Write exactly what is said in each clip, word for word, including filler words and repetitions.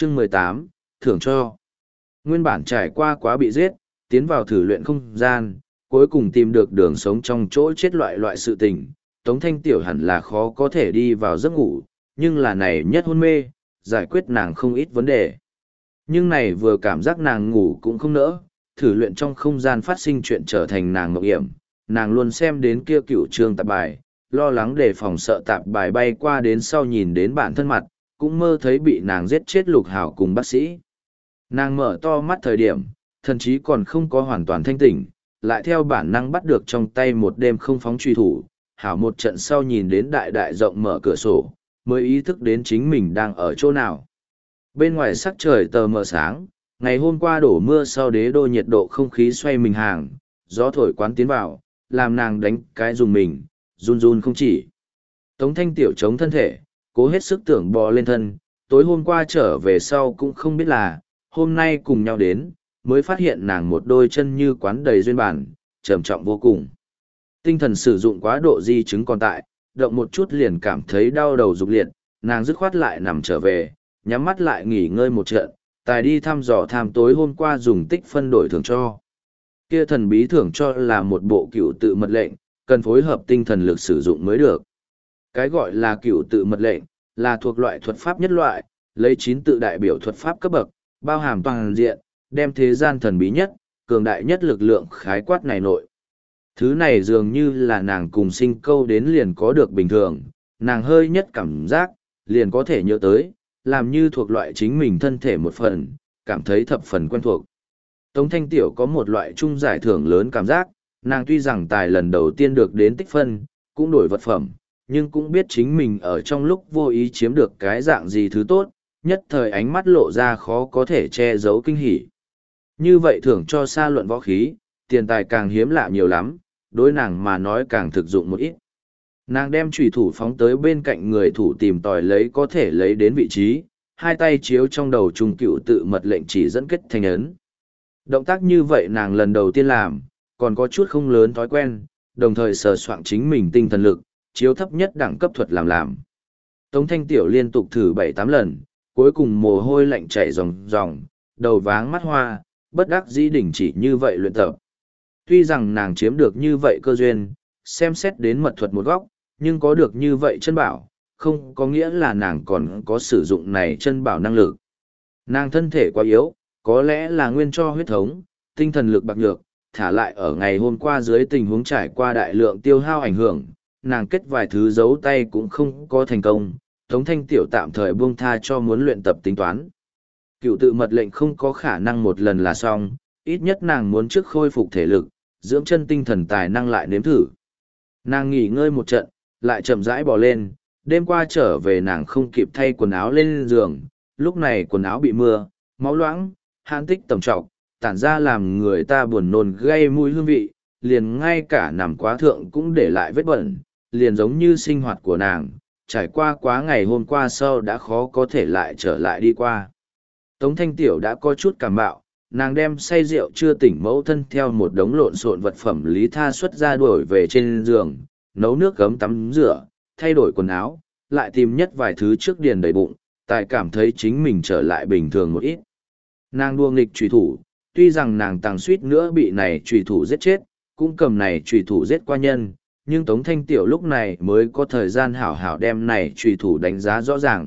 Chương mười tám, thưởng cho. Nguyên bản trải qua quá bị giết, tiến vào thử luyện không gian, cuối cùng tìm được đường sống trong chỗ chết loại loại sự tình. Tống Thanh Tiểu hẳn là khó có thể đi vào giấc ngủ, nhưng là này nhất hôn mê, giải quyết nàng không ít vấn đề. Nhưng này vừa cảm giác nàng ngủ cũng không nỡ, thử luyện trong không gian phát sinh chuyện trở thành nàng mộng hiểm, nàng luôn xem đến kia cựu trường tạp bài, lo lắng đề phòng sợ tạp bài bay qua đến sau nhìn đến bản thân mặt, cũng mơ thấy bị nàng giết chết Lục Hảo cùng bác sĩ. Nàng mở to mắt thời điểm, thậm chí còn không có hoàn toàn thanh tỉnh, lại theo bản năng bắt được trong tay một đêm không phóng truy thủ, Hảo một trận sau nhìn đến đại đại rộng mở cửa sổ, mới ý thức đến chính mình đang ở chỗ nào. Bên ngoài sắc trời tờ mờ sáng, ngày hôm qua đổ mưa sau đế đô nhiệt độ không khí xoay mình hàng, gió thổi quán tiến vào, làm nàng đánh cái dùng mình, run run không chỉ. Tống Thanh Tiểu chống thân thể, cố hết sức tưởng bò lên thân, tối hôm qua trở về sau cũng không biết là, hôm nay cùng nhau đến, mới phát hiện nàng một đôi chân như quán đầy duyên bản, trầm trọng vô cùng. Tinh thần sử dụng quá độ di chứng còn tại, động một chút liền cảm thấy đau đầu rục liệt, nàng dứt khoát lại nằm trở về, nhắm mắt lại nghỉ ngơi một trận, tài đi thăm dò tham tối hôm qua dùng tích phân đổi thưởng cho. Kia thần bí thưởng cho là một bộ cựu tự mật lệnh, cần phối hợp tinh thần lực sử dụng mới được. Cái gọi là cựu tự mật lệnh, là thuộc loại thuật pháp nhất loại, lấy chín tự đại biểu thuật pháp cấp bậc, bao hàm toàn diện, đem thế gian thần bí nhất, cường đại nhất lực lượng khái quát này nội. Thứ này dường như là nàng cùng sinh câu đến liền có được bình thường, nàng hơi nhất cảm giác, liền có thể nhớ tới, làm như thuộc loại chính mình thân thể một phần, cảm thấy thập phần quen thuộc. Tống Thanh Tiểu có một loại chung giải thưởng lớn cảm giác, nàng tuy rằng tài lần đầu tiên được đến tích phân, cũng đổi vật phẩm, nhưng cũng biết chính mình ở trong lúc vô ý chiếm được cái dạng gì thứ tốt, nhất thời ánh mắt lộ ra khó có thể che giấu kinh hỉ. Như vậy thưởng cho xa luận võ khí, tiền tài càng hiếm lạ nhiều lắm, đối nàng mà nói càng thực dụng một ít. Nàng đem chủy thủ phóng tới bên cạnh người thủ tìm tòi lấy có thể lấy đến vị trí, hai tay chiếu trong đầu trung cựu tự mật lệnh chỉ dẫn kết thành ấn. Động tác như vậy nàng lần đầu tiên làm, còn có chút không lớn thói quen, đồng thời sờ soạn chính mình tinh thần lực, chiếu thấp nhất đẳng cấp thuật làm làm. Tống Thanh Tiểu liên tục thử bảy tám lần, cuối cùng mồ hôi lạnh chảy ròng ròng, đầu váng mắt hoa, bất đắc dĩ đỉnh chỉ như vậy luyện tập. Tuy rằng nàng chiếm được như vậy cơ duyên, xem xét đến mật thuật một góc, nhưng có được như vậy chân bảo, không có nghĩa là nàng còn có sử dụng này chân bảo năng lực. Nàng thân thể quá yếu, có lẽ là nguyên cho huyết thống, tinh thần lực bạc nhược, thả lại ở ngày hôm qua dưới tình huống trải qua đại lượng tiêu hao ảnh hưởng, nàng kết vài thứ giấu tay cũng không có thành công, Tống Thanh Tiểu tạm thời buông tha cho muốn luyện tập tính toán. Cựu tự mật lệnh không có khả năng một lần là xong, ít nhất nàng muốn trước khôi phục thể lực, dưỡng chân tinh thần tài năng lại nếm thử. Nàng nghỉ ngơi một trận, lại chậm rãi bò lên, đêm qua trở về nàng không kịp thay quần áo lên giường, lúc này quần áo bị mưa, máu loãng, hàn tích tầm trọng, tản ra làm người ta buồn nôn gây mùi hương vị, liền ngay cả nằm quá thượng cũng để lại vết bẩn, liền giống như sinh hoạt của nàng, trải qua quá ngày hôm qua sau đã khó có thể lại trở lại đi qua. Tống Thanh Tiểu đã có chút cảm bạo, nàng đem say rượu chưa tỉnh mẫu thân theo một đống lộn xộn vật phẩm lý tha xuất ra đuổi về trên giường, nấu nước gấm tắm rửa, thay đổi quần áo, lại tìm nhất vài thứ trước điền đầy bụng, tài cảm thấy chính mình trở lại bình thường một ít. Nàng đua nghịch trùy thủ, tuy rằng nàng tàng suýt nữa bị này trùy thủ giết chết, cũng cầm này trùy thủ giết qua nhân, nhưng Tống Thanh Tiểu lúc này mới có thời gian hảo hảo đem này trùy thủ đánh giá rõ ràng.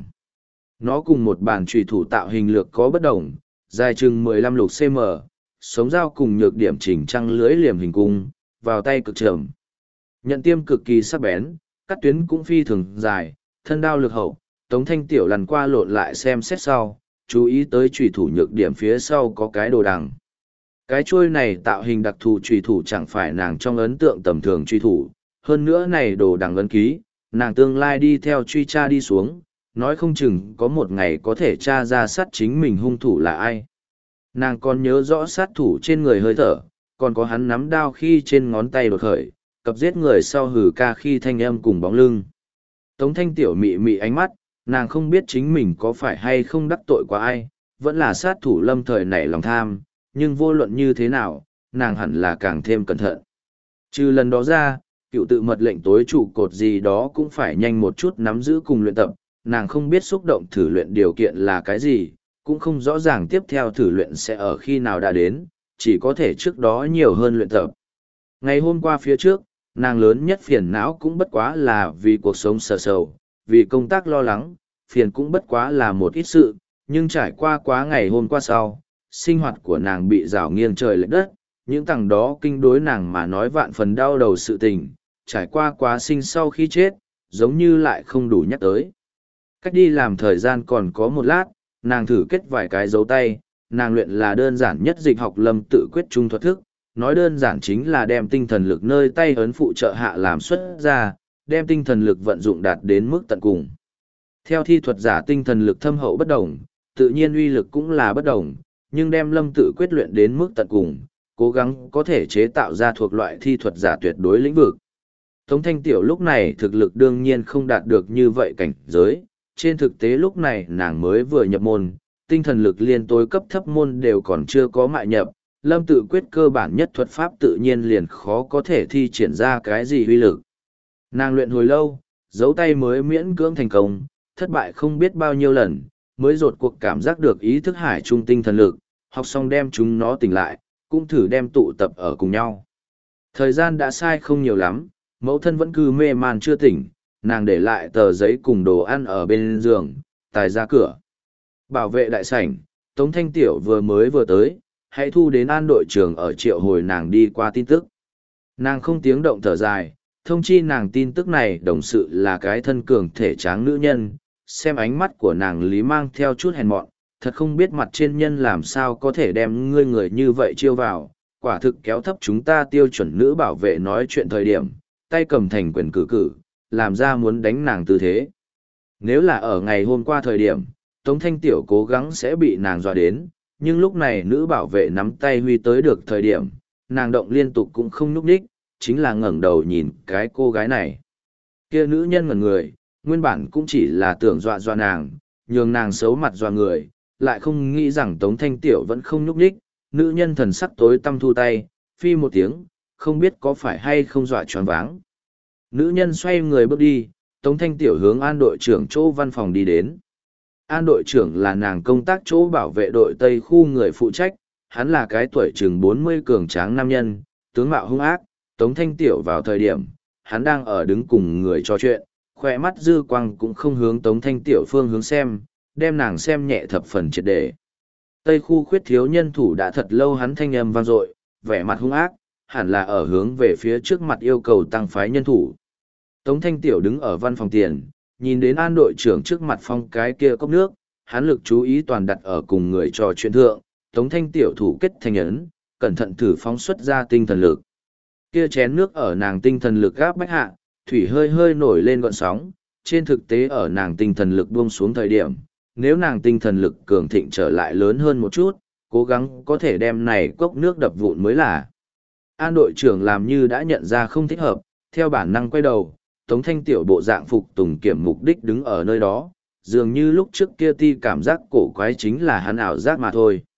Nó cùng một bản trùy thủ tạo hình lược có bất đồng, dài chừng mười lăm lục cm, sống dao cùng nhược điểm chỉnh trăng lưới liềm hình cung, vào tay cực trầm. Nhận tiêm cực kỳ sắc bén, cắt tuyến cũng phi thường dài, thân đao lực hậu, Tống Thanh Tiểu lần qua lộn lại xem xét sau, chú ý tới trùy thủ nhược điểm phía sau có cái đồ đằng. Cái chuôi này tạo hình đặc thù trùy thủ chẳng phải nàng trong ấn tượng tầm thường trùy thủ, hơn nữa này đồ đằng ấn ký, nàng tương lai đi theo truy tra đi xuống, nói không chừng có một ngày có thể tra ra sát chính mình hung thủ là ai. Nàng còn nhớ rõ sát thủ trên người hơi thở, còn có hắn nắm đao khi trên ngón tay đột khởi, cặp giết người sau hử ca khi thanh âm cùng bóng lưng. Tống Thanh Tiểu mị mị ánh mắt, nàng không biết chính mình có phải hay không đắc tội qua ai, vẫn là sát thủ lâm thời nảy lòng tham, nhưng vô luận như thế nào, nàng hẳn là càng thêm cẩn thận. Trừ lần đó ra, cựu tự mật lệnh tối trụ cột gì đó cũng phải nhanh một chút nắm giữ cùng luyện tập, nàng không biết xúc động thử luyện điều kiện là cái gì, cũng không rõ ràng tiếp theo thử luyện sẽ ở khi nào đã đến, chỉ có thể trước đó nhiều hơn luyện tập. Ngày hôm qua phía trước, nàng lớn nhất phiền não cũng bất quá là vì cuộc sống sờ sầu, vì công tác lo lắng, phiền cũng bất quá là một ít sự, nhưng trải qua quá ngày hôm qua sau, sinh hoạt của nàng bị rào nghiêng trời lệch đất, những tầng đó kinh đối nàng mà nói vạn phần đau đầu sự tình, trải qua quá sinh sau khi chết, giống như lại không đủ nhắc tới. Cách đi làm thời gian còn có một lát, nàng thử kết vài cái dấu tay, nàng luyện là đơn giản nhất dịch học lâm tự quyết trung thuật thức, nói đơn giản chính là đem tinh thần lực nơi tay ấn phụ trợ hạ làm xuất ra, đem tinh thần lực vận dụng đạt đến mức tận cùng. Theo thi thuật giả tinh thần lực thâm hậu bất đồng, tự nhiên uy lực cũng là bất đồng, nhưng đem lâm tự quyết luyện đến mức tận cùng, cố gắng có thể chế tạo ra thuộc loại thi thuật giả tuyệt đối lĩnh vực. Tống Thanh Tiểu lúc này thực lực đương nhiên không đạt được như vậy cảnh giới, trên thực tế lúc này nàng mới vừa nhập môn, tinh thần lực liên tối cấp thấp môn đều còn chưa có mại nhập, lâm tự quyết cơ bản nhất thuật pháp tự nhiên liền khó có thể thi triển ra cái gì uy lực. Nàng luyện hồi lâu, dấu tay mới miễn cưỡng thành công, thất bại không biết bao nhiêu lần, mới rột cuộc cảm giác được ý thức hải trung tinh thần lực, học xong đem chúng nó tỉnh lại, cũng thử đem tụ tập ở cùng nhau. Thời gian đã sai không nhiều lắm, mẫu thân vẫn cứ mê man chưa tỉnh, nàng để lại tờ giấy cùng đồ ăn ở bên giường, tài ra cửa. Bảo vệ đại sảnh, Tống Thanh Tiểu vừa mới vừa tới, hãy thu đến an đội trưởng ở triệu hồi nàng đi qua tin tức. Nàng không tiếng động thở dài, thông chi nàng tin tức này đồng sự là cái thân cường thể tráng nữ nhân, xem ánh mắt của nàng lý mang theo chút hèn mọn, thật không biết mặt trên nhân làm sao có thể đem ngươi người như vậy chiêu vào, quả thực kéo thấp chúng ta tiêu chuẩn nữ bảo vệ nói chuyện thời điểm, tay cầm thành quyền cử cử, làm ra muốn đánh nàng tư thế. Nếu là ở ngày hôm qua thời điểm, Tống Thanh Tiểu cố gắng sẽ bị nàng dọa đến, nhưng lúc này nữ bảo vệ nắm tay huy tới được thời điểm, nàng động liên tục cũng không núp đích, chính là ngẩng đầu nhìn cái cô gái này. Kia nữ nhân ngẩn người, nguyên bản cũng chỉ là tưởng dọa dọa nàng, nhường nàng xấu mặt dọa người, lại không nghĩ rằng Tống Thanh Tiểu vẫn không núp đích, nữ nhân thần sắc tối tăm thu tay, phi một tiếng, không biết có phải hay không dọa choáng váng. Nữ nhân xoay người bước đi, Tống Thanh Tiểu hướng an đội trưởng chỗ văn phòng đi đến. An đội trưởng là nàng công tác chỗ bảo vệ đội Tây khu người phụ trách, hắn là cái tuổi chừng bốn mươi cường tráng nam nhân, tướng mạo hung ác, Tống Thanh Tiểu vào thời điểm, hắn đang ở đứng cùng người trò chuyện, khoe mắt dư quang cũng không hướng Tống Thanh Tiểu phương hướng xem, đem nàng xem nhẹ thập phần triệt để. Tây khu khuyết thiếu nhân thủ đã thật lâu hắn thanh âm vang dội, vẻ mặt hung ác, hẳn là ở hướng về phía trước mặt yêu cầu tăng phái nhân thủ. Tống Thanh Tiểu đứng ở văn phòng tiền, nhìn đến an đội trưởng trước mặt phong cái kia cốc nước, hắn lực chú ý toàn đặt ở cùng người trò chuyện thượng, Tống Thanh Tiểu thủ kết thành ấn, cẩn thận thử phóng xuất ra tinh thần lực. Kia chén nước ở nàng tinh thần lực gáp bách hạ, thủy hơi hơi nổi lên gọn sóng, trên thực tế ở nàng tinh thần lực buông xuống thời điểm, nếu nàng tinh thần lực cường thịnh trở lại lớn hơn một chút, cố gắng có thể đem này cốc nước đập vụn mới là. An đội trưởng làm như đã nhận ra không thích hợp, theo bản năng quay đầu, Tống Thanh Tiểu bộ dạng phục tùng kiểm mục đích đứng ở nơi đó, dường như lúc trước kia ti cảm giác cổ quái chính là hắn ảo giác mà thôi.